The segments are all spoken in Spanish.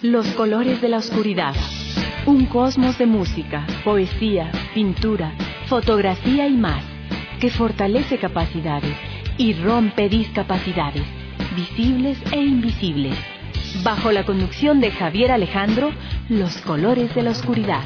Los colores de la oscuridad. Un cosmos de música, poesía, pintura, fotografía y más, que fortalece capacidades y rompe discapacidades, visibles e invisibles. Bajo la conducción de Javier Alejandro, Los colores de la oscuridad.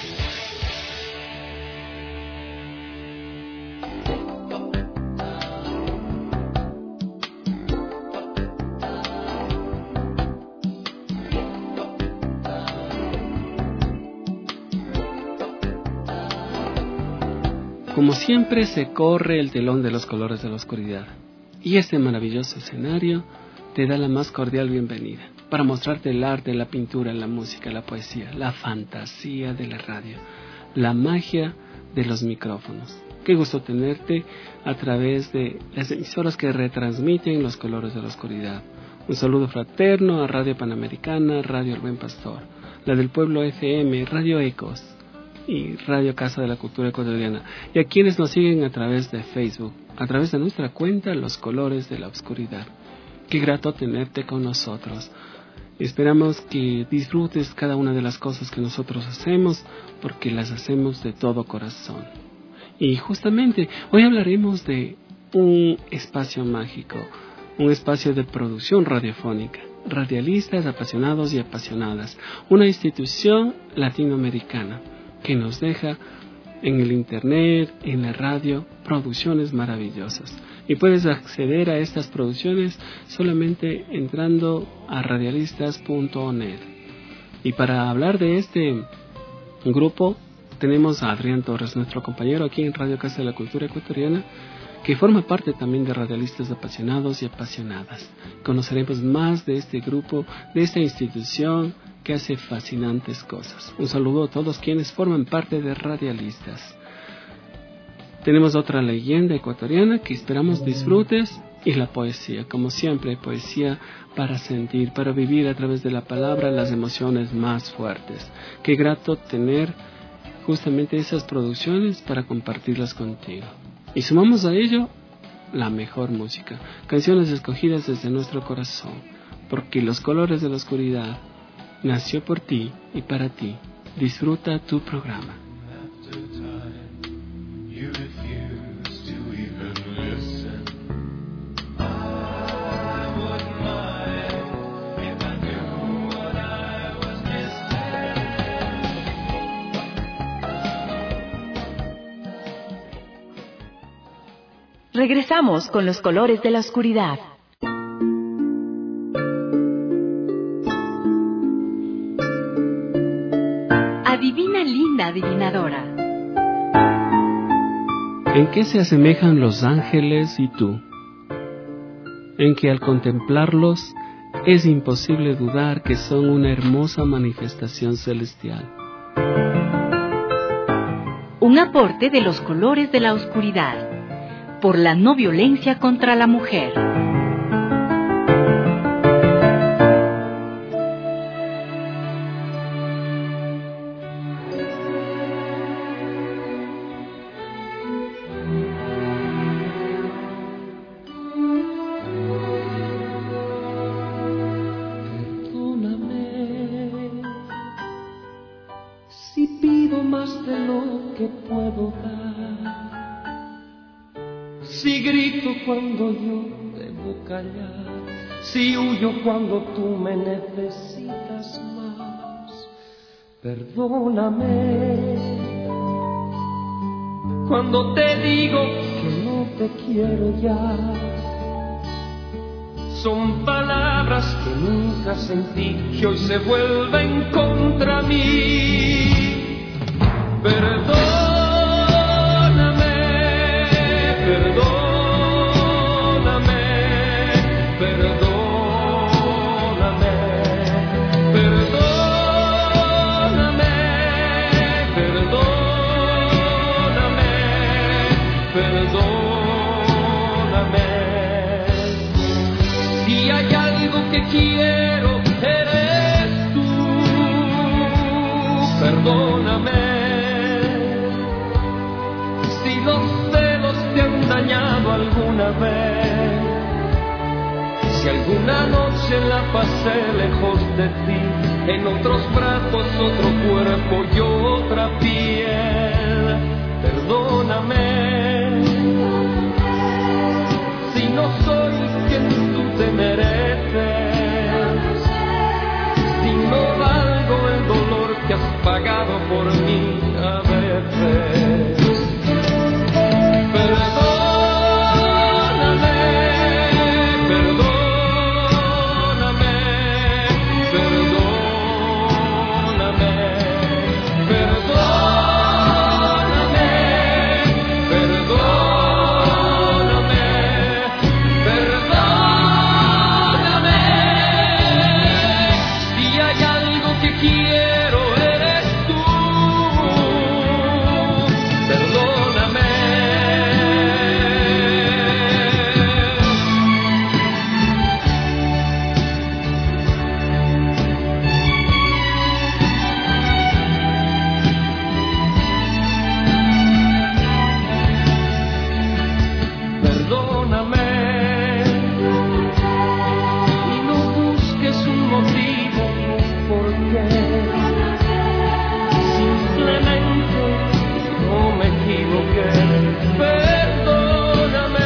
Como siempre se corre el telón de los colores de la oscuridad, y este maravilloso escenario te da la más cordial bienvenida para mostrarte el arte, la pintura, la música, la poesía, la fantasía de la radio, la magia de los micrófonos. Qué gusto tenerte a través de las emisoras que retransmiten los colores de la oscuridad. Un saludo fraterno a Radio Panamericana, Radio El Buen Pastor, la del Pueblo FM, Radio Ecos y Radio Casa de la Cultura Ecuatoriana, y a quienes nos siguen a través de Facebook, a través de nuestra cuenta Los Colores de la Oscuridad. Qué grato tenerte con nosotros. Esperamos que disfrutes cada una de las cosas que nosotros hacemos, porque las hacemos de todo corazón. Y justamente hoy hablaremos de un espacio mágico, un espacio de producción radiofónica, radialistas apasionados y apasionadas, una institución latinoamericana que nos deja en el internet, en la radio, producciones maravillosas. Y puedes acceder a estas producciones solamente entrando a radialistas.net. Y para hablar de este grupo, tenemos a Adrián Torres, nuestro compañero aquí en Radio Casa de la Cultura Ecuatoriana, que forma parte también de Radialistas Apasionados y Apasionadas. Conoceremos más de este grupo, de esta institución que hace fascinantes cosas. Un saludo a todos quienes forman parte de Radialistas. Tenemos otra leyenda ecuatoriana que esperamos disfrutes, y la poesía, como siempre, poesía para sentir, para vivir a través de la palabra las emociones más fuertes. Qué grato tener justamente esas producciones para compartirlas contigo. Y sumamos a ello la mejor música, canciones escogidas desde nuestro corazón, porque Los Colores de la Oscuridad nació por ti y para ti. Disfruta tu programa. Regresamos con Los Colores de la Oscuridad. Adivina, linda adivinadora. ¿En qué se asemejan los ángeles y tú? En que al contemplarlos es imposible dudar que son una hermosa manifestación celestial. Un aporte de Los Colores de la Oscuridad, por la no violencia contra la mujer. Perdóname si pido más de lo que puedo dar, si grito cuando yo debo callar, si huyo cuando tú me necesitas más. Perdóname cuando te digo que no te quiero ya. Son palabras que nunca sentí, que hoy se vuelven contra mí. Perdóname, perdóname, perdóname, perdóname, perdóname, perdóname. Si hay algo que quiero, eres tú. Perdóname. Si los celos te han dañado alguna vez, si alguna noche la pasé lejos de ti, pecado por mí a veces. Perdóname, perdóname, perdóname, perdóname, perdóname, perdóname. Si hay algo que quiero eres tú. Perdóname. Perdóname y no busques un motivo por qué. Simplemente no me equivoqué. Perdóname.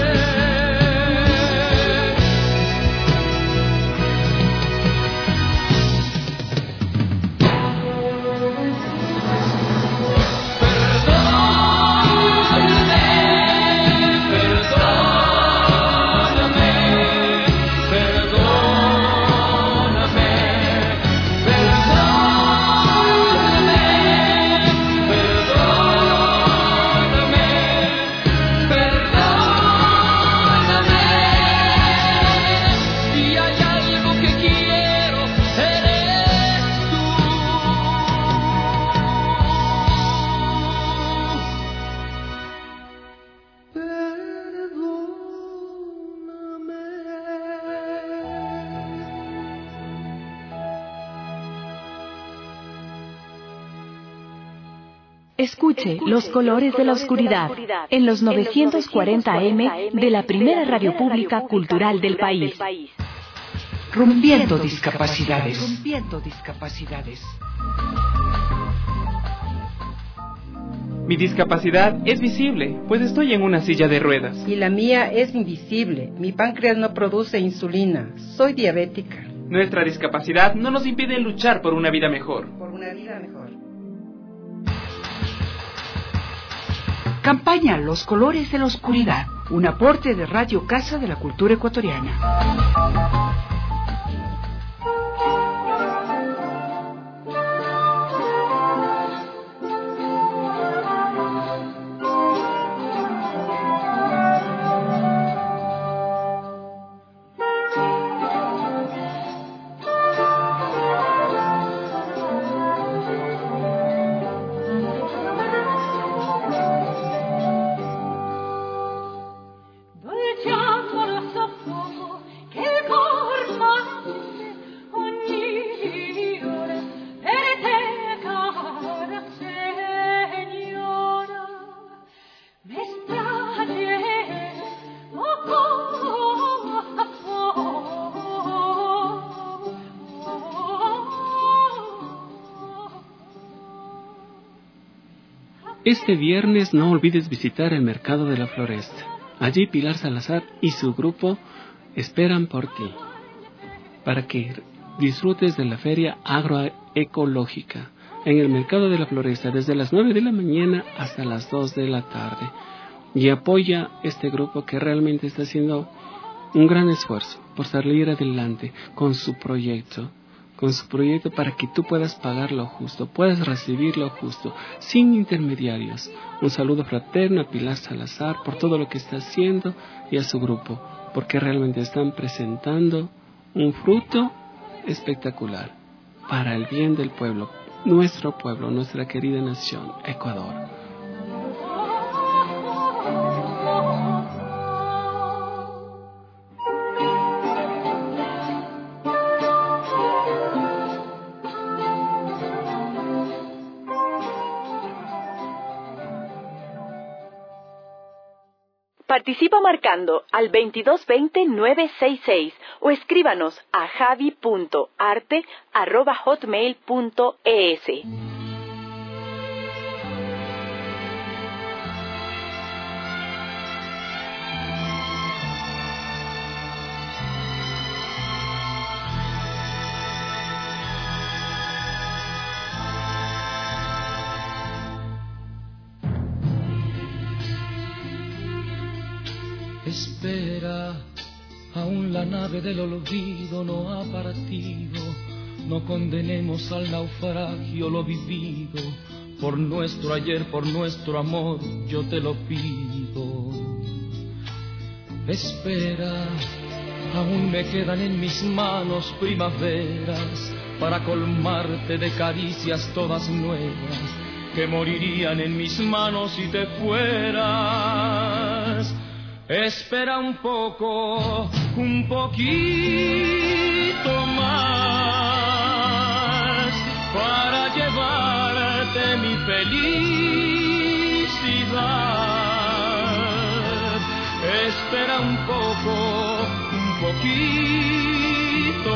Si hay algo que quiero, eres tú. Escuche Los Colores de la Oscuridad en los 940 AM de la primera radio pública cultural del país. Rompiendo discapacidades. Rompiendo discapacidades. Mi discapacidad es visible, pues estoy en una silla de ruedas. Y la mía es invisible. Mi páncreas no produce insulina. Soy diabética. Nuestra discapacidad no nos impide luchar por una vida mejor. Por una vida mejor. Campaña Los Colores de la Oscuridad, un aporte de Radio Casa de la Cultura Ecuatoriana. Este viernes no olvides visitar el Mercado de la Floresta. Allí Pilar Salazar y su grupo esperan por ti, para que disfrutes de la feria agroecológica en el Mercado de la Floresta desde las 9 de la mañana hasta las 2 de la tarde. Y apoya este grupo que realmente está haciendo un gran esfuerzo por salir adelante con su proyecto para que tú puedas pagar lo justo, puedas recibir lo justo, sin intermediarios. Un saludo fraterno a Pilar Salazar por todo lo que está haciendo y a su grupo, porque realmente están presentando un fruto espectacular para el bien del pueblo, nuestra querida nación, Ecuador. Participa marcando al 2220-966 o escríbanos a javi.arte@hotmail.es. Espera, aún la nave del olvido no ha partido. No condenemos al naufragio lo vivido. Por nuestro ayer, por nuestro amor, yo te lo pido. Espera, aún me quedan en mis manos primaveras para colmarte de caricias todas nuevas que morirían en mis manos si te fueras. Espera un poco, un poquito más para llevarte mi felicidad. Espera un poco, un poquito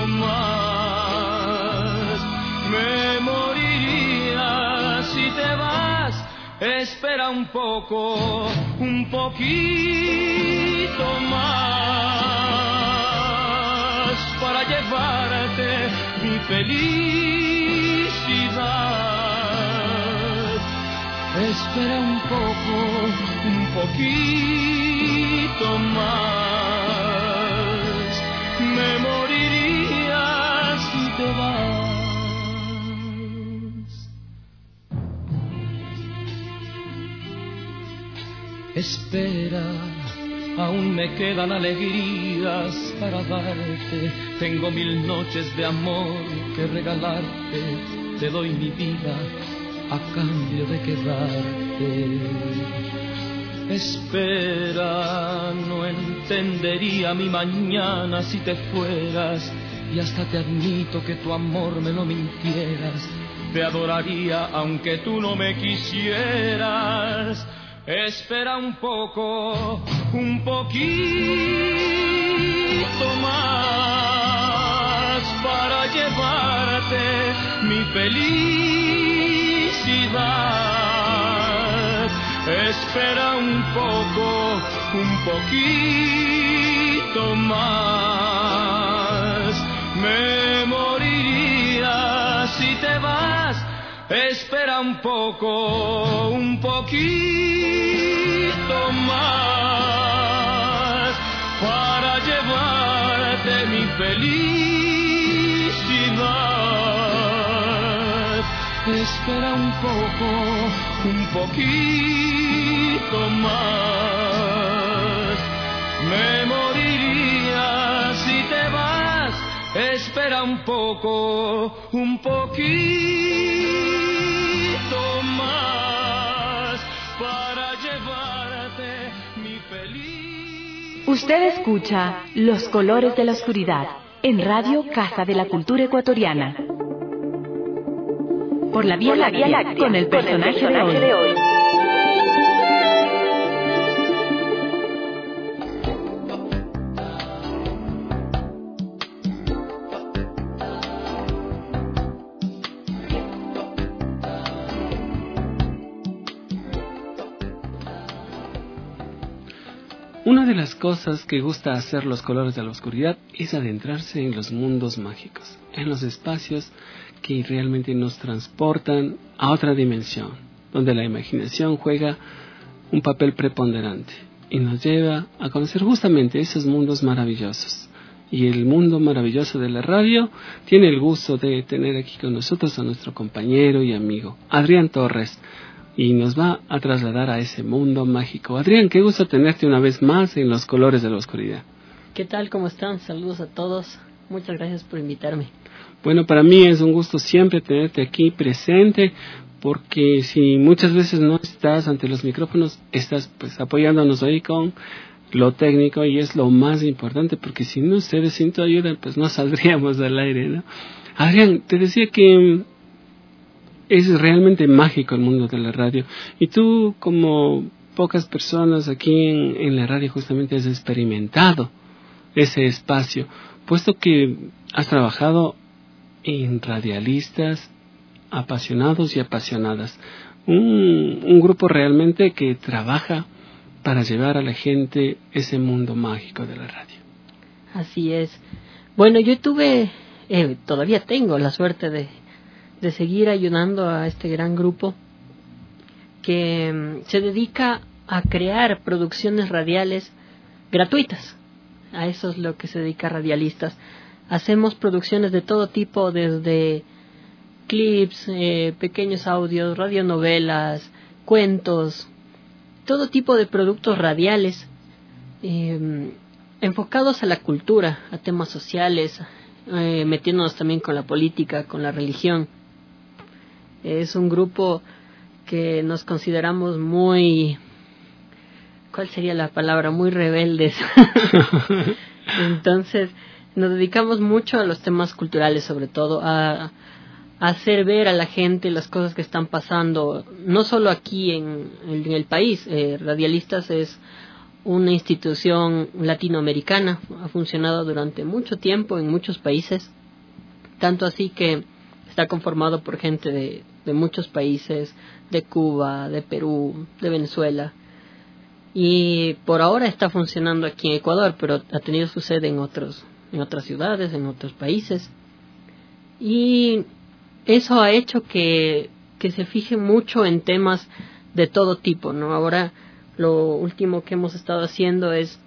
más. Me moriría si te vas. Espera un poco, un poquito más para llevarte mi felicidad. Espera un poco, un poquito más. Me moriría si te vas. Espera, aún me quedan alegrías para darte. Tengo 1000 noches de amor que regalarte. Te doy mi vida a cambio de quedarte. Espera, no entendería mi mañana si te fueras. Y hasta te admito que tu amor me lo mintieras. Te adoraría aunque tú no me quisieras. Espera un poco, un poquito más para llevarte mi felicidad. Espera un poco, un poquito más. Me moriría si te vas. Espera un poco, un poquito más para llevarte mi felicidad. Espera un poco, un poquito más. Me moriría si te vas. Espera un poco, un poquito más para llevarte mi felicidad. Usted escucha Los Colores de la Oscuridad en Radio Casa de la Cultura Ecuatoriana. Por la Vía Láctea, con el personaje de hoy. Una de las cosas que gusta hacer Los Colores de la Oscuridad es adentrarse en los mundos mágicos, en los espacios que realmente nos transportan a otra dimensión, donde la imaginación juega un papel preponderante y nos lleva a conocer justamente esos mundos maravillosos. Y el mundo maravilloso de la radio tiene el gusto de tener aquí con nosotros a nuestro compañero y amigo, Adrián Torres, y nos va a trasladar a ese mundo mágico. Adrián, qué gusto tenerte una vez más en Los Colores de la Oscuridad. ¿Qué tal? ¿Cómo están? Saludos a todos. Muchas gracias por invitarme. Bueno, para mí es un gusto siempre tenerte aquí presente, porque si muchas veces no estás ante los micrófonos, estás pues apoyándonos ahí con lo técnico, y es lo más importante, porque si no ustedes sin tu ayuda, pues no saldríamos al aire, ¿no? Adrián, te decía que es realmente mágico el mundo de la radio, y tú, como pocas personas aquí en la radio, justamente has experimentado ese espacio, puesto que has trabajado en radialistas apasionados y apasionadas, un grupo realmente que trabaja para llevar a la gente ese mundo mágico de la radio. Así es. Bueno, yo todavía tengo la suerte de seguir ayudando a este gran grupo que se dedica a crear producciones radiales gratuitas. A eso es lo que se dedica Radialistas. Hacemos producciones de todo tipo, desde clips, pequeños audios, radionovelas, cuentos, todo tipo de productos radiales enfocados a la cultura, a temas sociales, metiéndonos también con la política, con la religión. Es un grupo que nos consideramos muy, ¿cuál sería la palabra? Muy rebeldes. Entonces, nos dedicamos mucho a los temas culturales, sobre todo a hacer ver a la gente las cosas que están pasando, no solo aquí en el país. Radialistas es una institución latinoamericana, ha funcionado durante mucho tiempo en muchos países, tanto así que está conformado por gente de muchos países, de Cuba, de Perú, de Venezuela, y por ahora está funcionando aquí en Ecuador, pero ha tenido su sede en otras ciudades, en otros países, y eso ha hecho que se fije mucho en temas de todo tipo, ¿no? Ahora lo último que hemos estado haciendo es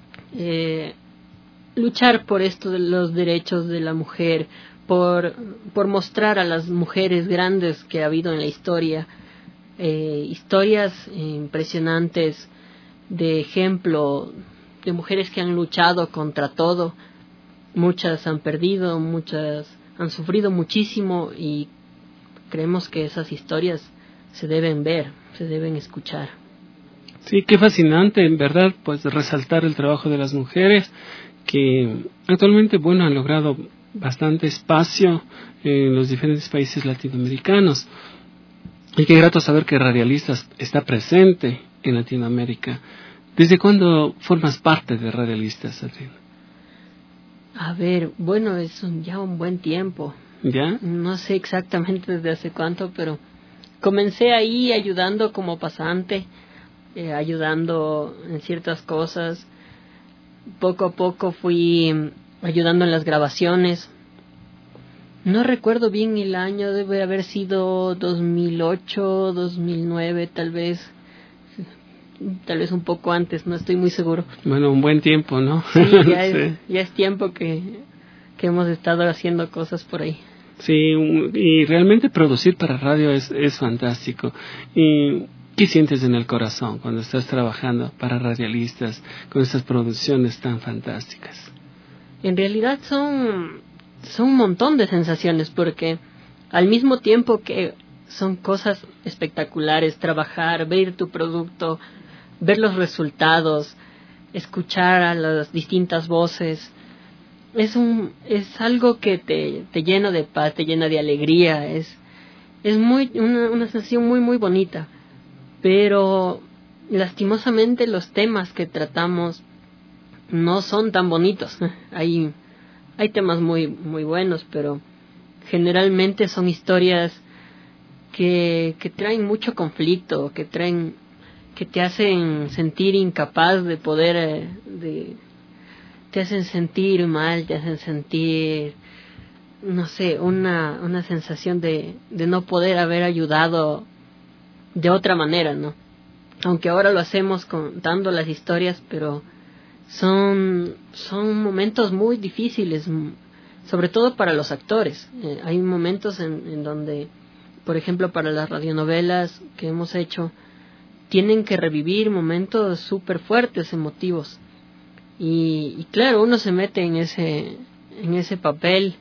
luchar por esto de los derechos de la mujer, por mostrar a las mujeres grandes que ha habido en la historia, historias impresionantes de ejemplo, de mujeres que han luchado contra todo. Muchas han perdido, muchas han sufrido muchísimo, y creemos que esas historias se deben ver, se deben escuchar. Sí, qué fascinante, en verdad, pues resaltar el trabajo de las mujeres que actualmente, bueno, han logrado bastante espacio en los diferentes países latinoamericanos. Y qué grato saber que Radialistas está presente en Latinoamérica. ¿Desde cuándo formas parte de Radialistas, Adriana? A ver, bueno, es ya un buen tiempo. ¿Ya? No sé exactamente desde hace cuánto, pero comencé ahí ayudando como pasante, ayudando en ciertas cosas. Poco a poco fui ayudando en las grabaciones. No recuerdo bien el año, debe haber sido 2008, 2009, tal vez un poco antes, no estoy muy seguro. Bueno, un buen tiempo, ¿no? Sí, ya es tiempo que hemos estado haciendo cosas por ahí. Sí, y realmente producir para radio es fantástico. ¿Y qué sientes en el corazón cuando estás trabajando para Radialistas con estas producciones tan fantásticas? En realidad son un montón de sensaciones, porque al mismo tiempo que son cosas espectaculares, trabajar, ver tu producto, ver los resultados, escuchar a las distintas voces, es algo que te llena de paz, te llena de alegría, es una sensación muy muy bonita. Pero lastimosamente los temas que tratamos no son tan bonitos. Hay temas muy muy buenos, pero generalmente son historias que traen mucho conflicto, que te hacen sentir incapaz de poder, te hacen sentir mal, te hacen sentir, no sé, una sensación de no poder haber ayudado de otra manera, ¿no? Aunque ahora lo hacemos contando las historias, pero son momentos muy difíciles, sobre todo para los actores. Hay momentos en donde, por ejemplo, para las radionovelas que hemos hecho, tienen que revivir momentos súper fuertes, emotivos. Y claro, uno se mete en ese papel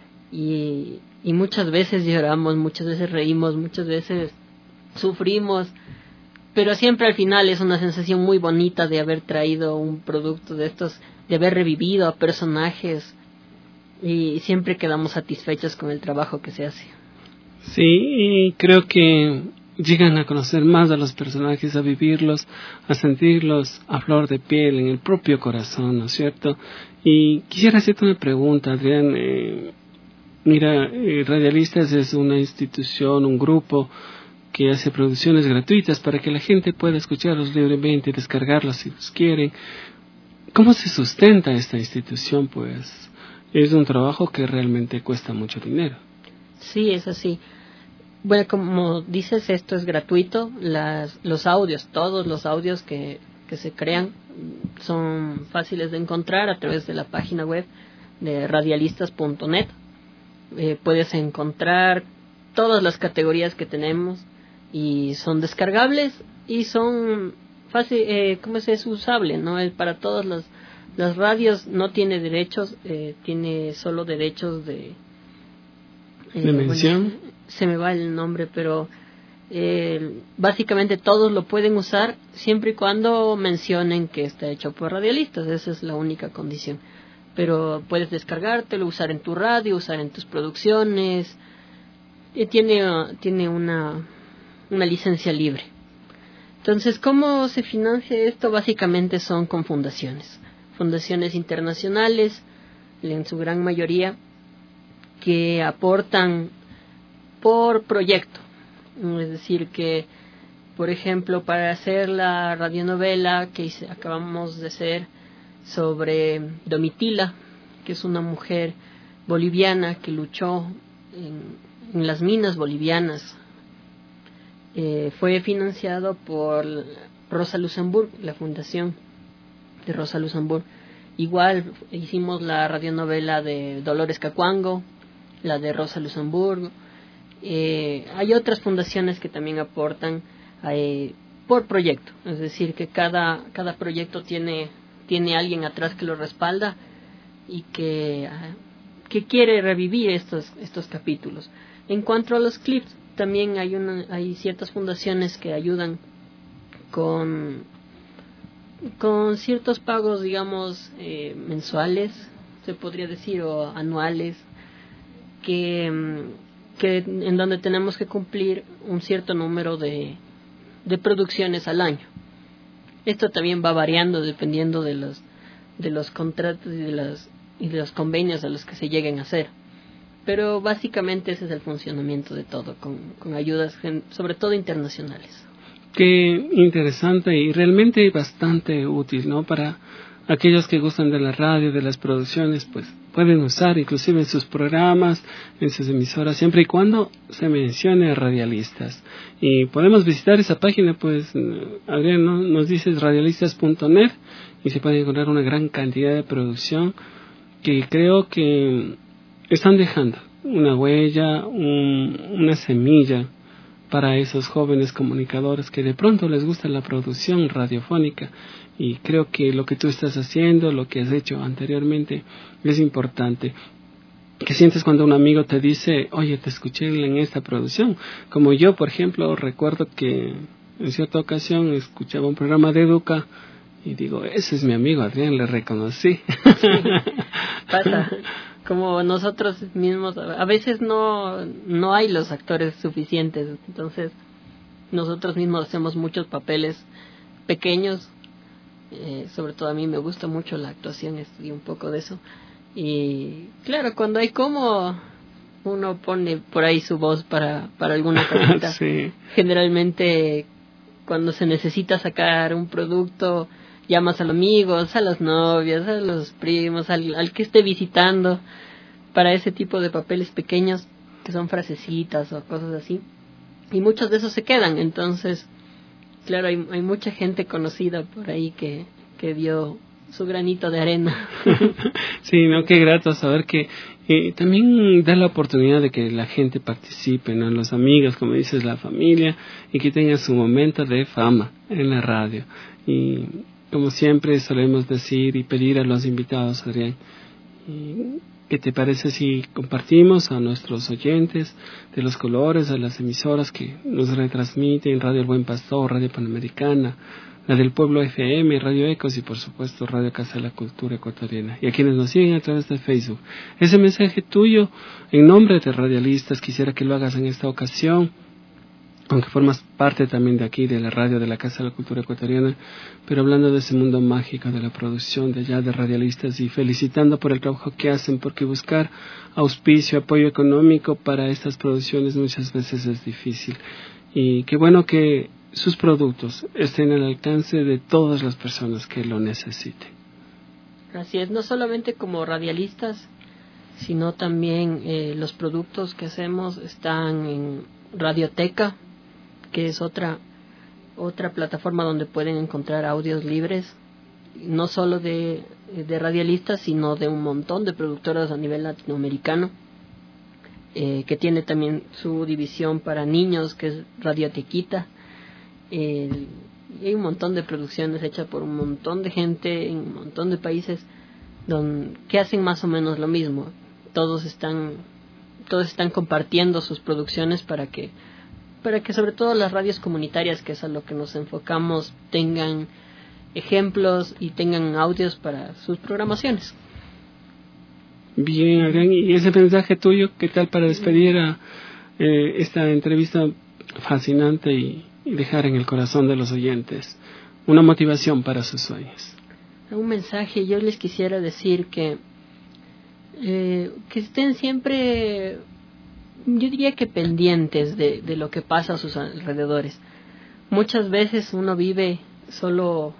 y muchas veces lloramos, muchas veces reímos, muchas veces sufrimos, pero siempre al final es una sensación muy bonita de haber traído un producto de estos, de haber revivido a personajes, y siempre quedamos satisfechos con el trabajo que se hace. Sí, y creo que llegan a conocer más a los personajes, a vivirlos, a sentirlos a flor de piel, en el propio corazón, ¿no es cierto? Y quisiera hacerte una pregunta, Adrián. Mira, Radialistas es una institución, un grupo que hace producciones gratuitas para que la gente pueda escucharlos libremente, descargarlos si los quieren. ¿Cómo se sustenta esta institución? Pues es un trabajo que realmente cuesta mucho dinero. Sí, es así. Bueno, como dices, esto es gratuito. Los audios, todos los audios que se crean son fáciles de encontrar a través de la página web de radialistas.net. Puedes encontrar todas las categorías que tenemos y son descargables y son fácil, es usable, ¿no? Para todas las radios. No tiene derechos, tiene solo derechos de mención. Bueno, se me va el nombre, pero básicamente todos lo pueden usar siempre y cuando mencionen que está hecho por radialistas. Esa es la única condición. Pero puedes descargártelo, usar en tu radio, usar en tus producciones. Tiene una licencia libre. Entonces, ¿cómo se financia esto? Básicamente son con fundaciones internacionales, en su gran mayoría, que aportan por proyecto. Es decir, que, por ejemplo, para hacer la radionovela que acabamos de hacer sobre Domitila, que es una mujer boliviana que luchó en las minas bolivianas, fue financiado por Rosa Luxemburg, la fundación de Rosa Luxemburg. Igual hicimos la radionovela de Dolores Cacuango, la de Rosa Luxemburg. Hay otras fundaciones que también aportan por proyecto, es decir, que cada proyecto tiene alguien atrás que lo respalda y que quiere revivir estos capítulos. En cuanto a los clips, también hay ciertas fundaciones que ayudan con ciertos pagos, digamos, mensuales, se podría decir, o anuales, que en donde tenemos que cumplir un cierto número de producciones al año. Esto también va variando dependiendo de los contratos y de los convenios a los que se lleguen a hacer. Pero básicamente ese es el funcionamiento de todo, con ayudas sobre todo internacionales. Qué interesante y realmente bastante útil, ¿no? Para aquellos que gustan de la radio, de las producciones, pues pueden usar inclusive en sus programas, en sus emisoras, siempre y cuando se mencione radialistas. Y podemos visitar esa página, pues, Adrián, ¿no? Nos dices radialistas.net y se puede encontrar una gran cantidad de producción que creo que están dejando una huella, una semilla para esos jóvenes comunicadores que de pronto les gusta la producción radiofónica. Y creo que lo que tú estás haciendo, lo que has hecho anteriormente, es importante. ¿Qué sientes cuando un amigo te dice, oye, te escuché en esta producción? Como yo, por ejemplo, recuerdo que en cierta ocasión escuchaba un programa de Educa y digo, ese es mi amigo Adrián, le reconocí. Sí, pasa. Como nosotros mismos, a veces no hay los actores suficientes, entonces nosotros mismos hacemos muchos papeles pequeños. Sobre todo a mí me gusta mucho la actuación, estudié un poco de eso. Y claro, cuando hay como uno pone por ahí su voz para alguna cosita. Sí. Generalmente cuando se necesita sacar un producto, llamas a los amigos, a las novias, a los primos, al que esté visitando, para ese tipo de papeles pequeños que son frasecitas o cosas así. Y muchos de esos se quedan, entonces claro, hay mucha gente conocida por ahí que dio su granito de arena. Sí, no, qué grato saber que también da la oportunidad de que la gente participe, ¿no? Los amigos, como dices, la familia, y que tengan su momento de fama en la radio. Y como siempre solemos decir y pedir a los invitados, Adrián, ¿qué te parece si compartimos a nuestros oyentes de los colores, a las emisoras que nos retransmiten, Radio El Buen Pastor, Radio Panamericana, la del Pueblo FM, Radio Ecos y por supuesto Radio Casa de la Cultura Ecuatoriana, y a quienes nos siguen a través de Facebook? Ese mensaje tuyo en nombre de Radialistas quisiera que lo hagas en esta ocasión, aunque formas parte también de aquí, de la radio de la Casa de la Cultura Ecuatoriana, pero hablando de ese mundo mágico de la producción de allá de Radialistas y felicitando por el trabajo que hacen, porque buscar auspicio, apoyo económico para estas producciones muchas veces es difícil. Y qué bueno que sus productos estén al alcance de todas las personas que lo necesiten. Así es, no solamente como radialistas, sino también los productos que hacemos están en Radioteca, que es otra plataforma donde pueden encontrar audios libres, no solo de radialistas, sino de un montón de productoras a nivel latinoamericano, que tiene también su división para niños, que es Radiotequita. Y hay un montón de producciones hechas por un montón de gente en un montón de países que hacen más o menos lo mismo. Todos están compartiendo sus producciones para que sobre todo las radios comunitarias, que es a lo que nos enfocamos, tengan ejemplos y tengan audios para sus programaciones. Bien, Adrián, y ese mensaje tuyo, ¿qué tal para despedir a esta entrevista fascinante y dejar en el corazón de los oyentes una motivación para sus sueños? Un mensaje, yo les quisiera decir que estén siempre, yo diría que pendientes de lo que pasa a sus alrededores. Muchas veces uno vive solo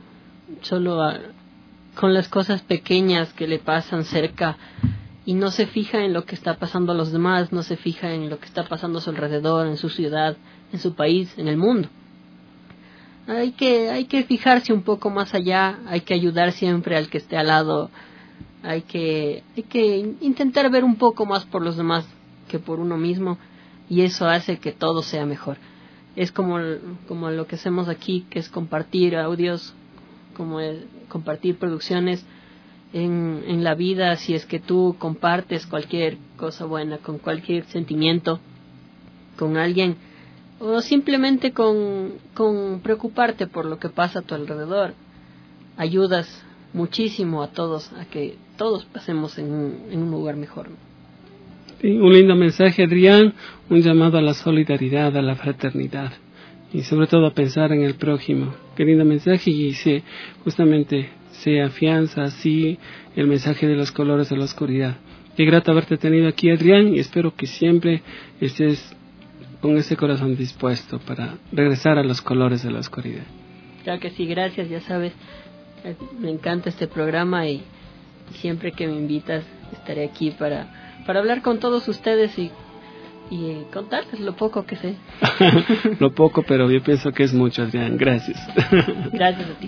con las cosas pequeñas que le pasan cerca y no se fija en lo que está pasando a los demás, no se fija en lo que está pasando a su alrededor, en su ciudad, en su país, en el mundo. Hay que fijarse un poco más allá, hay que ayudar siempre al que esté al lado, hay que intentar ver un poco más por los demás que por uno mismo, y eso hace que todo sea mejor. Es como lo que hacemos aquí, que es compartir audios, como compartir producciones en la vida. Si es que tú compartes cualquier cosa buena, con cualquier sentimiento, con alguien, o simplemente con preocuparte por lo que pasa a tu alrededor, ayudas muchísimo a todos, a que todos pasemos en un lugar mejor. Sí, un lindo mensaje, Adrián, un llamado a la solidaridad, a la fraternidad y sobre todo a pensar en el prójimo. Qué lindo mensaje, y justamente se afianza así el mensaje de los colores de la oscuridad. Qué grato haberte tenido aquí, Adrián, y espero que siempre estés con ese corazón dispuesto para regresar a los colores de la oscuridad. Claro que sí, gracias, ya sabes, me encanta este programa y siempre que me invitas estaré aquí para hablar con todos ustedes y contarles lo poco que sé. Lo poco, pero yo pienso que es mucho, Adrián. Gracias. Gracias a ti.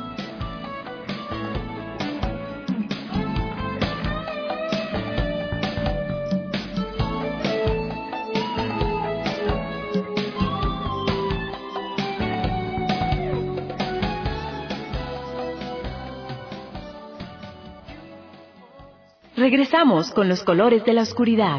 Regresamos con los colores de la oscuridad.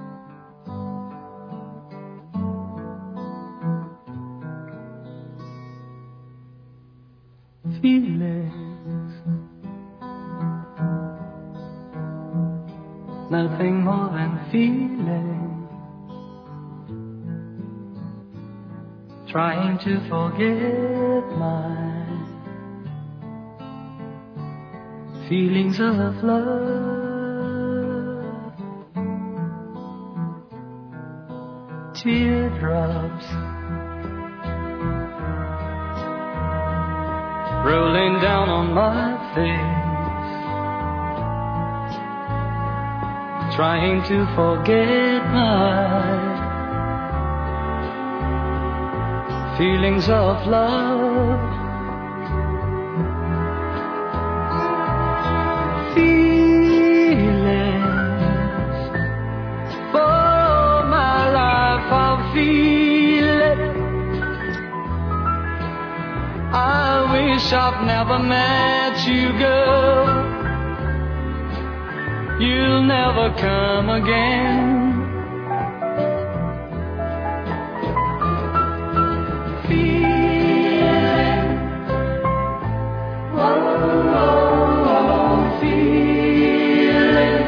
Nothing more than feeling, trying to forget my feelings of love. Teardrops rolling down on my face, trying to forget my feelings of love. I've never met you, girl. You'll never come again. Feeling, oh, oh, oh, feeling,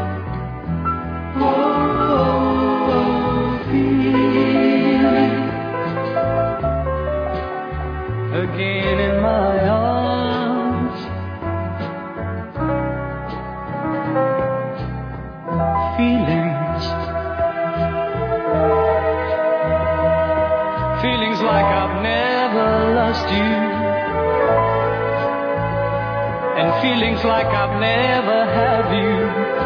oh, oh, oh, feeling. Again in my arms, feelings like I've never lost you, and feelings like I've never had you.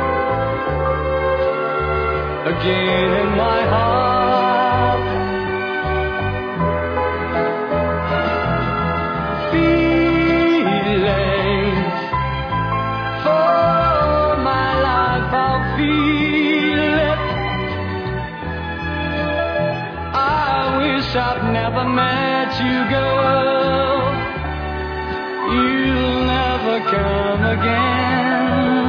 Again in my heart, feeling wish I'd never met you, girl. You'll never come again.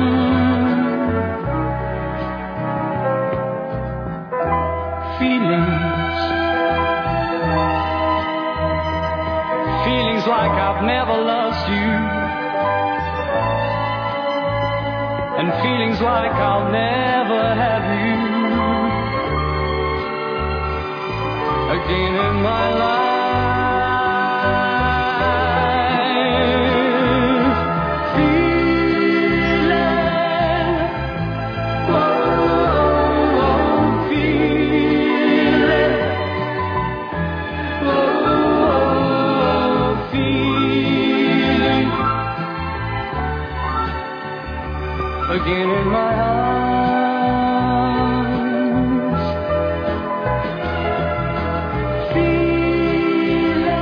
Feelings like I've never lost you, and feelings like I'll never have you again in my life. Again in my arms, feeling,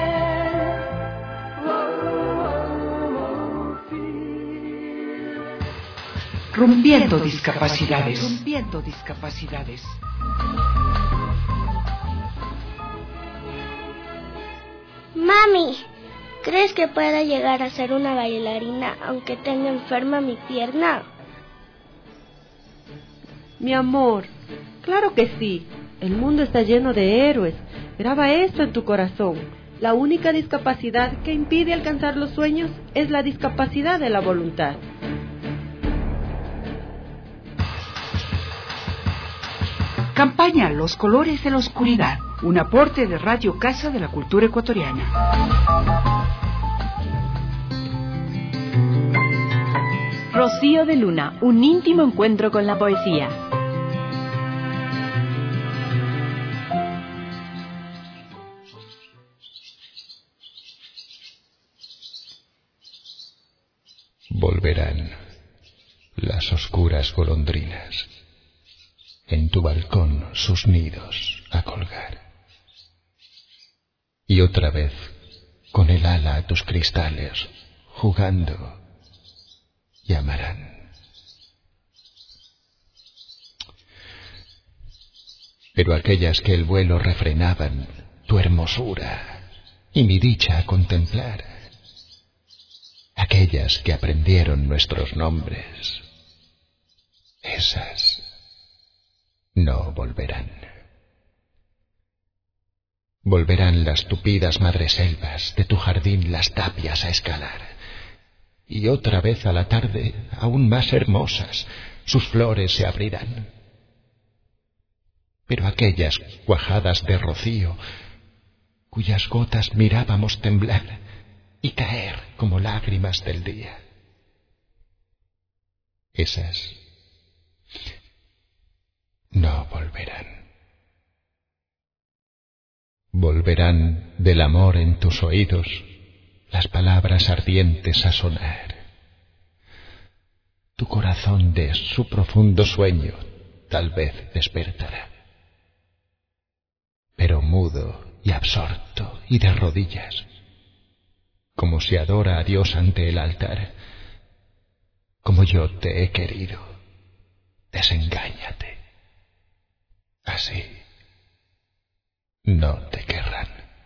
Rompiendo discapacidades. Rompiendo discapacidades. Mami, ¿crees que pueda llegar a ser una bailarina aunque tenga enferma mi pierna? Mi amor, claro que sí. El mundo está lleno de héroes. Graba esto en tu corazón. La única discapacidad que impide alcanzar los sueños es la discapacidad de la voluntad. Campaña Los Colores de la Oscuridad. Un aporte de Radio Casa de la Cultura Ecuatoriana. Rocío de Luna, un íntimo encuentro con la poesía. Volverán las oscuras golondrinas en tu balcón sus nidos a colgar. Y otra vez, con el ala a tus cristales, jugando, llamarán. Pero aquellas que el vuelo refrenaban, tu hermosura y mi dicha a contemplar, aquellas que aprendieron nuestros nombres, esas no volverán. Volverán las tupidas madreselvas de tu jardín, las tapias a escalar, y otra vez a la tarde, aún más hermosas, sus flores se abrirán. Pero aquellas cuajadas de rocío, cuyas gotas mirábamos temblar y caer como lágrimas del día, esas no volverán. Volverán del amor en tus oídos las palabras ardientes a sonar. Tu corazón de su profundo sueño tal vez despertará. Pero mudo y absorto y de rodillas, como se adora a Dios ante el altar, como yo te he querido, desengáñate. Así no te querrán.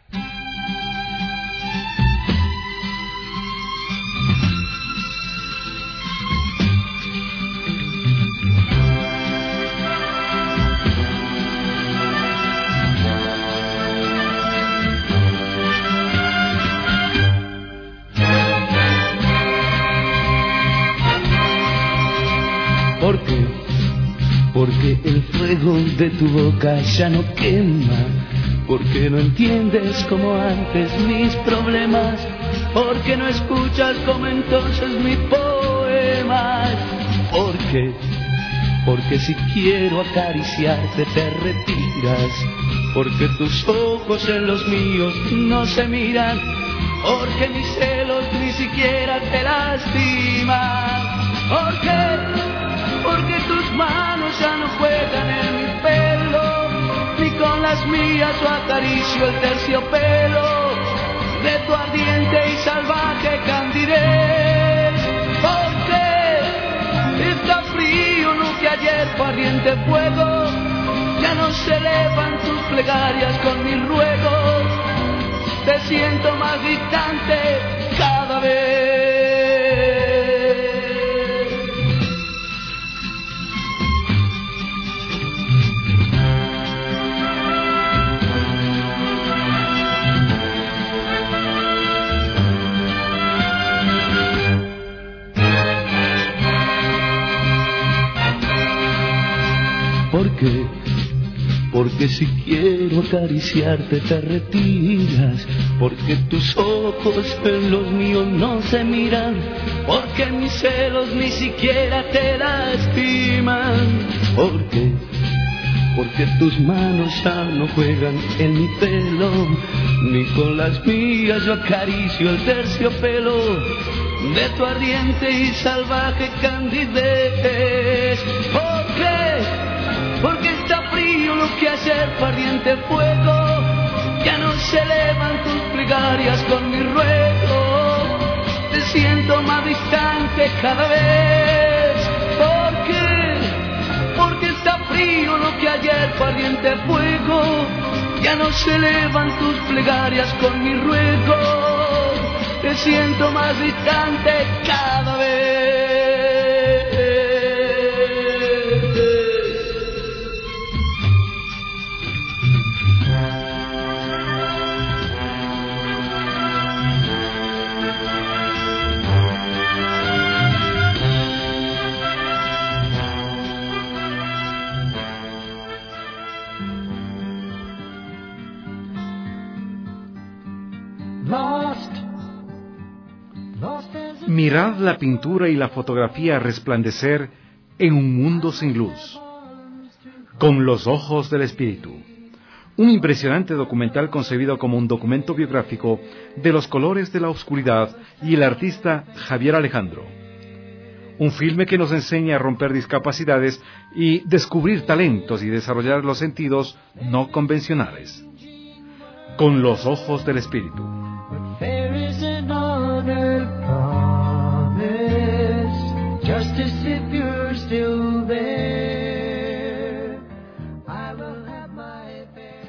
¿Por qué? Porque el fuego de tu boca ya no quema. Porque no entiendes como antes mis problemas. Porque no escuchas como entonces mis poemas. ¿Por qué? Porque si quiero acariciarte te retiras. Porque tus ojos en los míos no se miran. Porque mis celos ni siquiera te lastiman. ¿Por qué? Porque tus manos ya no juegan en mi pelo, ni con las mías yo acaricio el terciopelo de tu ardiente y salvaje candidez. Porque está frío lo que ayer fue ardiente fuego, ya no se elevan tus plegarias con mis ruegos, te siento más distante cada vez. ¿Por qué? Porque si quiero acariciarte te retiras, porque tus ojos en los míos no se miran, porque mis celos ni siquiera te lastiman. ¿Por qué? Porque tus manos ya no juegan en mi pelo, ni con las mías yo acaricio el terciopelo de tu ardiente y salvaje candidez. ¿Por qué? Porque está frío lo que ayer fue ardiente fuego, ya no se elevan tus plegarias con mi ruego, te siento más distante cada vez. ¿Por qué? Porque está frío lo que ayer fue ardiente fuego, ya no se elevan tus plegarias con mi ruego, te siento más distante cada vez. Mirad la pintura y la fotografía resplandecer en un mundo sin luz. Con los ojos del espíritu. Un impresionante documental concebido como un documento biográfico de los colores de la oscuridad y el artista Javier Alejandro. Un filme que nos enseña a romper discapacidades y descubrir talentos y desarrollar los sentidos no convencionales. Con los ojos del espíritu. Justice, if you're still there, I will have my fair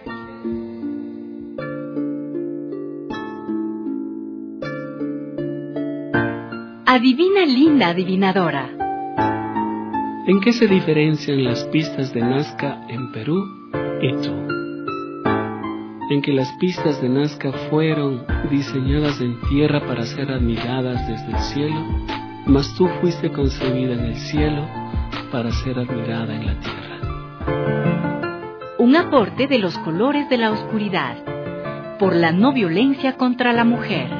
share. Adivina, linda adivinadora. ¿En qué se diferencian las pistas de Nazca en Perú y tú? En que las pistas de Nazca fueron diseñadas en tierra para ser admiradas desde el cielo, mas tú fuiste concebida en el cielo para ser admirada en la tierra. Un aporte de los colores de la oscuridad, por la no violencia contra la mujer.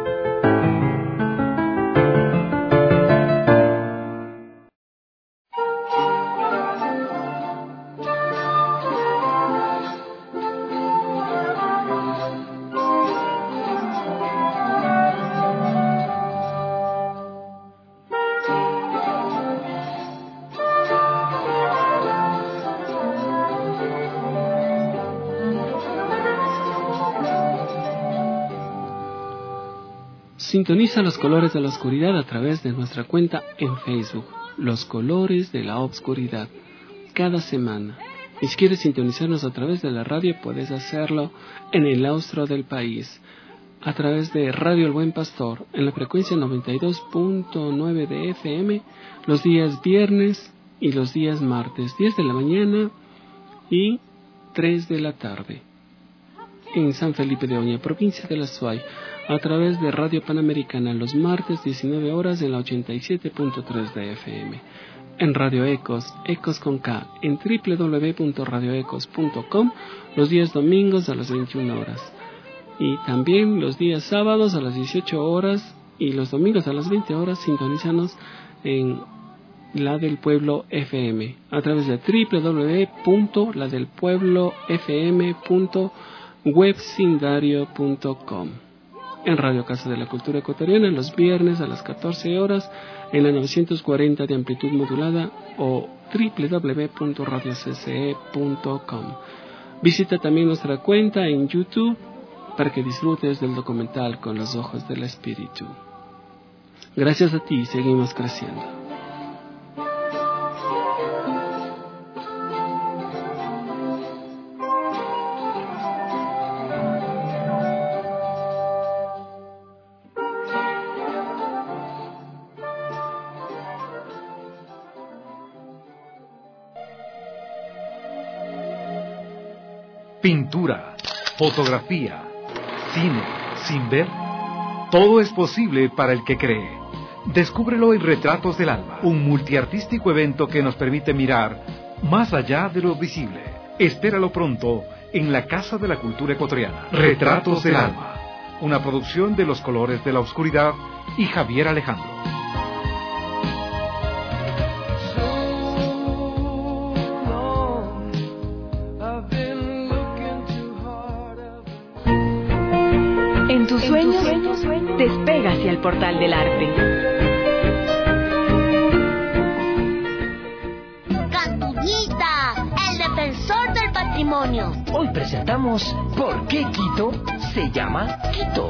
Sintoniza los colores de la oscuridad a través de nuestra cuenta en Facebook, Los Colores de la Oscuridad, cada semana. Y si quieres sintonizarnos a través de la radio, puedes hacerlo en el austro del país, a través de Radio El Buen Pastor, en la frecuencia 92.9 de FM, los días viernes y los días martes, 10 de la mañana y 3 de la tarde. En San Felipe de Oña, provincia de La Suay, a través de Radio Panamericana los martes 19 horas en la 87.3 de FM. En Radio Ecos, Ecos con K, en www.radioecos.com, los días domingos a las 21 horas. Y también los días sábados a las 18 horas y los domingos a las 20 horas, sintonízanos en La del Pueblo FM, a través de www.ladelpueblofm.websindario.com. En Radio Casa de la Cultura Ecuatoriana, los viernes a las 14 horas, en la 940 de amplitud modulada o www.radiocce.com. Visita también nuestra cuenta en YouTube para que disfrutes del documental Con los Ojos del Espíritu. Gracias a ti, seguimos creciendo. pintura, fotografía, cine, sin ver. Todo es posible para el que cree. Descúbrelo en Retratos del Alma, un multiartístico evento que nos permite mirar más allá de lo visible. Espéralo pronto en la Casa de la Cultura Ecuatoriana. Retratos del Alma, una producción de Los Colores de la Oscuridad y Javier Alejandro. En tus sueños, despega hacia el portal del arte. Cantuñita, el defensor del patrimonio. Hoy presentamos ¿Por qué Quito se llama Quito?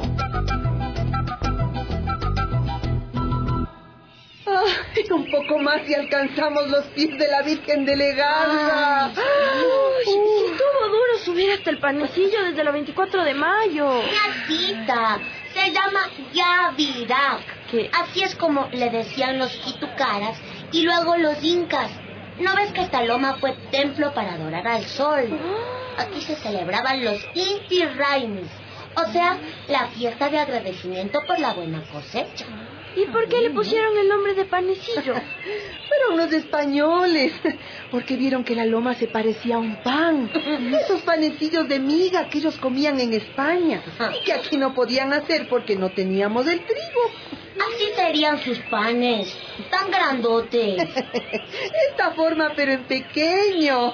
Ay, un poco más y alcanzamos los pies de la Virgen delegada. Estuvo duro subir hasta el panecillo desde la 24 de mayo. Ñatita, se llama Yavirac. Así es como le decían los quitucaras y luego los incas. ¿No ves que esta loma fue templo para adorar al sol? Aquí se celebraban los Inti Raymis, o sea, la fiesta de agradecimiento por la buena cosecha. ¿Y por qué le pusieron el nombre de panecillo? Fueron los españoles, porque vieron que la loma se parecía a un pan. Esos panecillos de miga que ellos comían en España y que aquí no podían hacer porque no teníamos el trigo. Así serían sus panes, tan grandotes. Esta forma, pero en pequeño.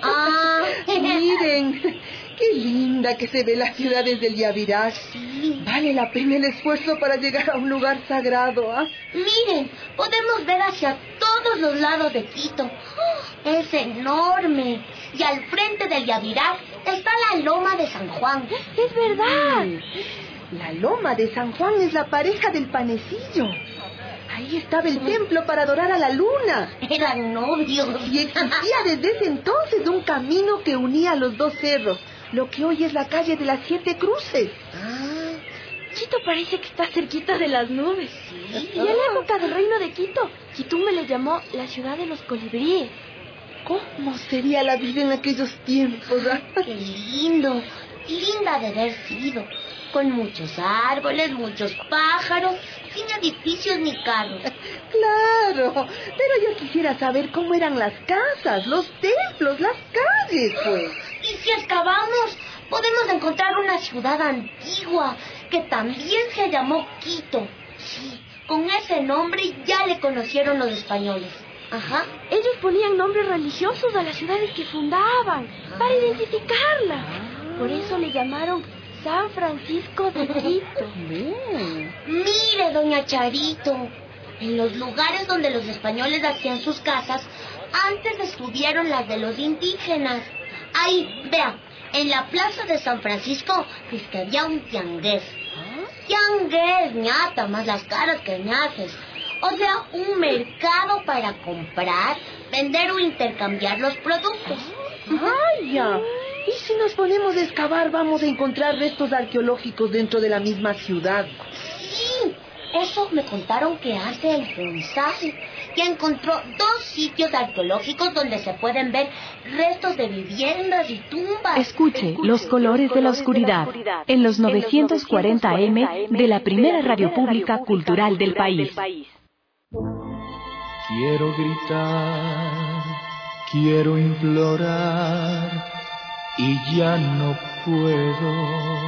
Miren, qué linda que se ve la ciudad desde el Yavirac. Sí. Vale la pena el esfuerzo para llegar a un lugar sagrado. Miren, podemos ver hacia todos los lados de Quito. Es enorme. Y al frente del Yavirac está la loma de San Juan. Es verdad. La loma de San Juan es la pareja del panecillo. Ahí estaba el templo para adorar a la luna. Eran novios. Y existía desde ese entonces un camino que unía los dos cerros, lo que hoy es la calle de las 7 Cruces. Quito parece que está cerquita de las nubes. Sí. Y en la época del reino de Quito, Quitumbe le llamó la ciudad de los colibríes. ¿Cómo sería la vida en aquellos tiempos? Qué lindo, linda de haber sido. Con muchos árboles, muchos pájaros, sin edificios ni carros. Claro, pero yo quisiera saber cómo eran las casas, los templos, las calles, pues. Y si excavamos, podemos encontrar una ciudad antigua que también se llamó Quito. Sí, con ese nombre ya le conocieron los españoles. Ajá. Ellos ponían nombres religiosos a las ciudades que fundaban para identificarla. Por eso le llamaron San Francisco de Quito. Mire, doña Charito, en los lugares donde los españoles hacían sus casas, antes estuvieron las de los indígenas. Ahí, vea, en la plaza de San Francisco, es que había un tiangués. Tiangués, ñata, más las caras que me haces. O sea, un mercado para comprar, vender o intercambiar los productos. ¡Vaya! ¿Y si nos ponemos a excavar, vamos a encontrar restos arqueológicos dentro de la misma ciudad? Sí, eso me contaron que hace el González, que encontró 2 sitios arqueológicos donde se pueden ver restos de viviendas y tumbas. Escuche Los Colores de la Oscuridad en los 940 AM de la primera radio pública cultural del país. Quiero gritar, quiero implorar y ya no puedo.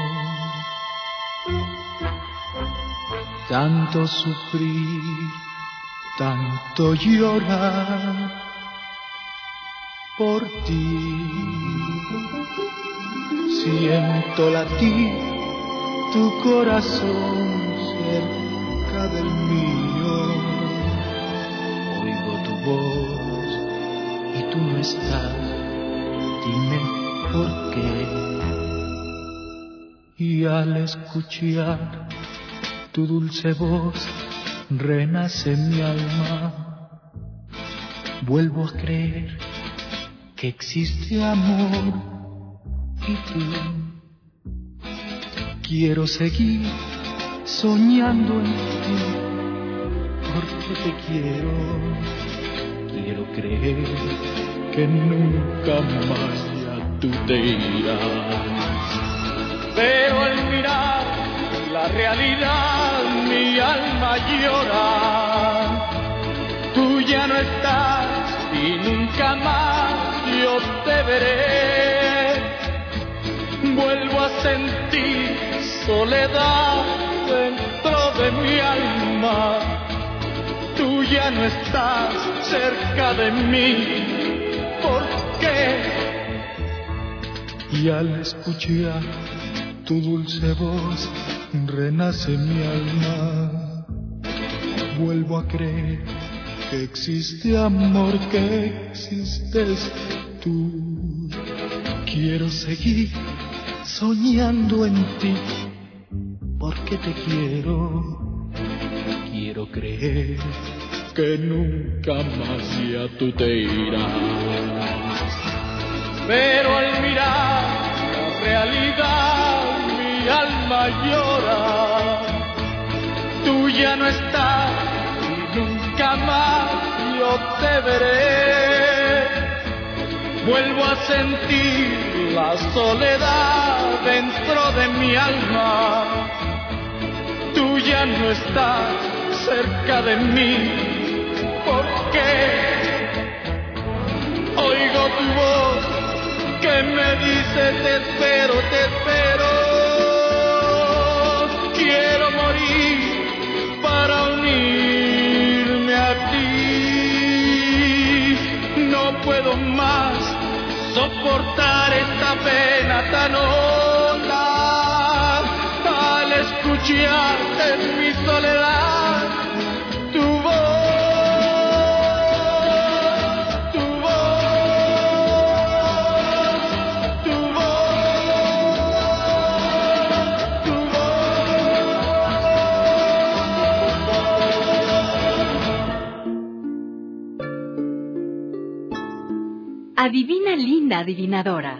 Tanto sufrir, tanto llorar por ti. Siento latir tu corazón cerca del mío. Oigo tu voz y tú no estás. Dime por qué. Y al escuchar tu dulce voz renace mi alma. Vuelvo a creer que existe amor y tú. Quiero seguir soñando en ti porque te quiero. Quiero creer que nunca más ya tú te irás. realidad mi alma llora. Tú ya no estás y nunca más yo te veré. Vuelvo a sentir soledad dentro de mi alma. Tú ya no estás cerca de mí. ¿Por qué? Y al escuchar tu dulce voz renace mi alma. Vuelvo a creer que existe amor, que existes tú. Quiero seguir soñando en ti, porque te quiero. Quiero creer que nunca más ya tú te irás. Pero al mirar la realidad mi alma llora. Tú ya no estás y nunca más yo te veré. Vuelvo a sentir la soledad dentro de mi alma. Tú ya no estás cerca de mí. ¿Por qué? Oigo tu voz que me dice te espero, te espero. Quiero morir para unirme a ti. No puedo más soportar esta pena tan honda. Al escucharte en mi soledad, tu voz. Adivina, linda adivinadora.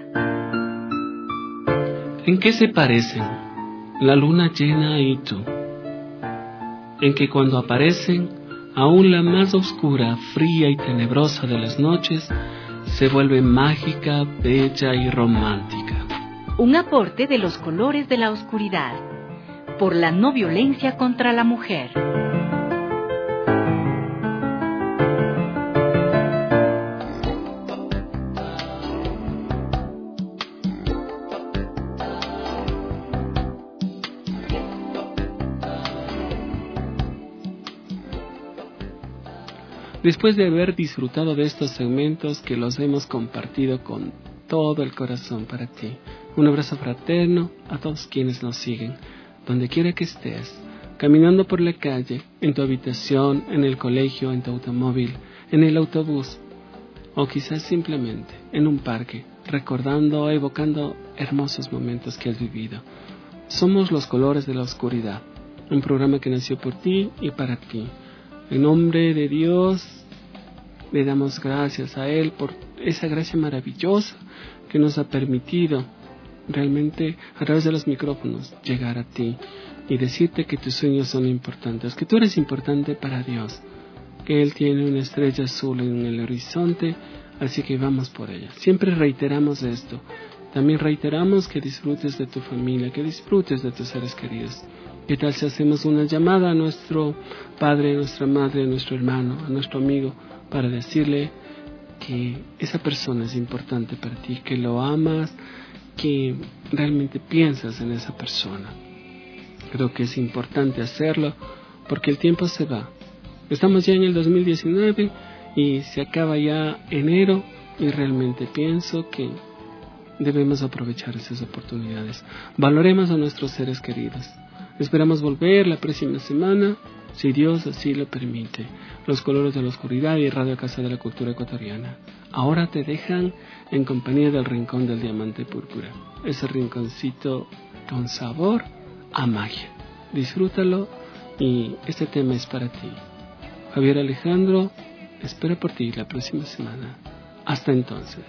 ¿En qué se parecen la luna llena y tú? En que cuando aparecen, aún la más oscura, fría y tenebrosa de las noches se vuelve mágica, bella y romántica. Un aporte de los colores de la oscuridad, por la no violencia contra la mujer. Después de haber disfrutado de estos segmentos que los hemos compartido con todo el corazón para ti, un abrazo fraterno a todos quienes nos siguen, donde quiera que estés, caminando por la calle, en tu habitación, en el colegio, en tu automóvil, en el autobús, o quizás simplemente en un parque, recordando o evocando hermosos momentos que has vivido. Somos los colores de la oscuridad, un programa que nació por ti y para ti. En nombre de Dios, le damos gracias a Él por esa gracia maravillosa que nos ha permitido realmente a través de los micrófonos llegar a ti y decirte que tus sueños son importantes, que tú eres importante para Dios, que Él tiene una estrella azul en el horizonte, así que vamos por ella. Siempre reiteramos esto. También reiteramos que disfrutes de tu familia, que disfrutes de tus seres queridos. ¿Qué tal si hacemos una llamada a nuestro padre, a nuestra madre, a nuestro hermano, a nuestro amigo, para decirle que esa persona es importante para ti, que lo amas, que realmente piensas en esa persona? Creo que es importante hacerlo porque el tiempo se va. Estamos ya en el 2019 y se acaba ya enero y realmente pienso que debemos aprovechar esas oportunidades. Valoremos a nuestros seres queridos. Esperamos volver la próxima semana, si Dios así lo permite. Los colores de la oscuridad y Radio Casa de la Cultura Ecuatoriana. Ahora te dejan en compañía del Rincón del Diamante Púrpura. Ese rinconcito con sabor a magia. Disfrútalo y este tema es para ti. Javier Alejandro, espero por ti la próxima semana. Hasta entonces.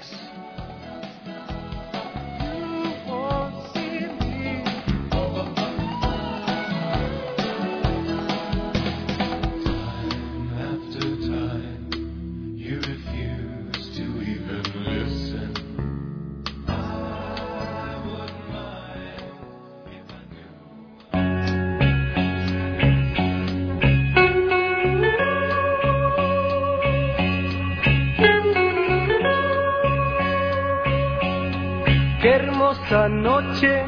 hermosa noche,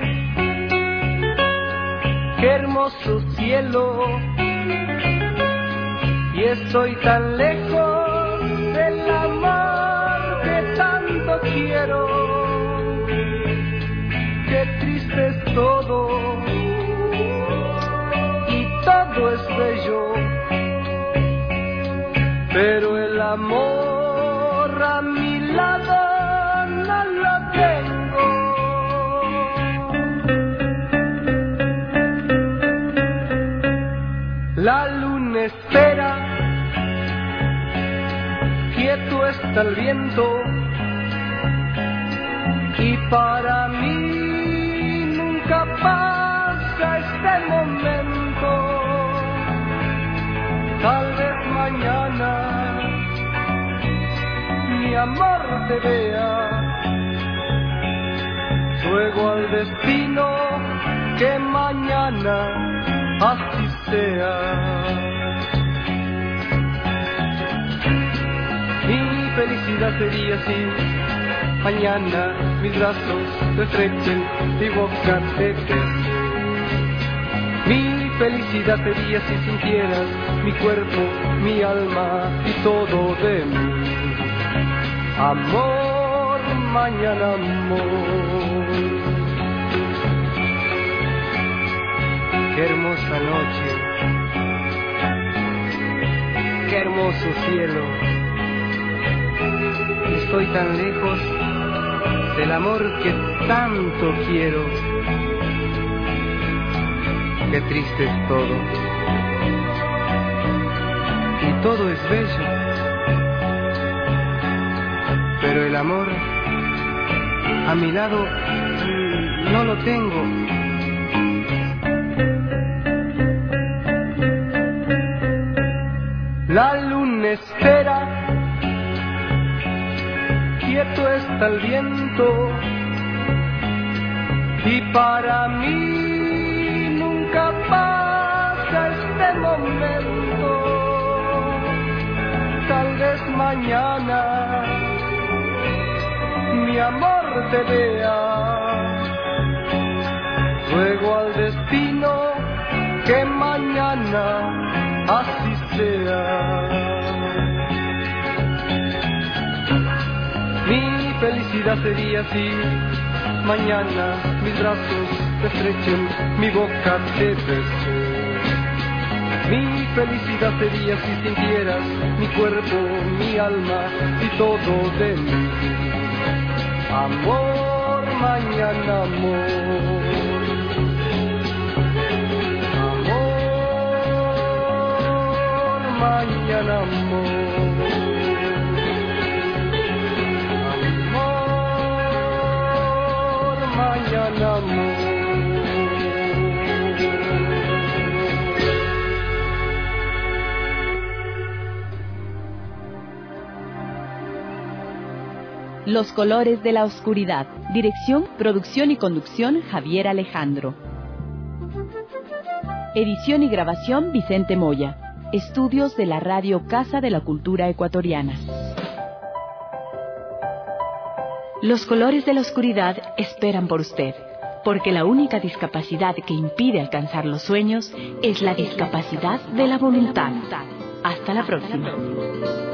qué hermoso cielo, y estoy tan lejos del amor que tanto quiero. Qué triste es todo, y todo es bello, pero el amor a mi lado no lo tengo. La luna espera, quieto está el viento, y para mí nunca pasa este momento. Tal vez mañana mi amor te vea, ruego al destino que mañana así sea. Mi felicidad sería así, mañana mis brazos te estrechen, mi boca te bese. Mi felicidad sería si sintieras mi cuerpo, mi alma y todo de mí. Amor, mañana amor. Qué hermosa noche, qué hermoso cielo. Estoy tan lejos del amor que tanto quiero. Qué triste es todo, y todo es bello, pero el amor a mi lado no lo tengo. La luna espera, quieto está el viento, y para mí nunca pasa este momento. Tal vez mañana mi amor te vea, ruego al destino que mañana así sea. Mi felicidad sería así, mañana mis brazos te estrechen, mi boca te bese. Mi felicidad sería si sintieras mi cuerpo, mi alma y todo de mí. Amor, mañana amor. Mañana amor, amor, mañana amor. Los colores de la oscuridad. Dirección, producción y conducción, Javier Alejandro. Edición y grabación, Vicente Moya. Estudios de la Radio Casa de la Cultura Ecuatoriana. Los colores de la oscuridad esperan por usted, porque la única discapacidad que impide alcanzar los sueños es la discapacidad de la voluntad. Hasta la próxima.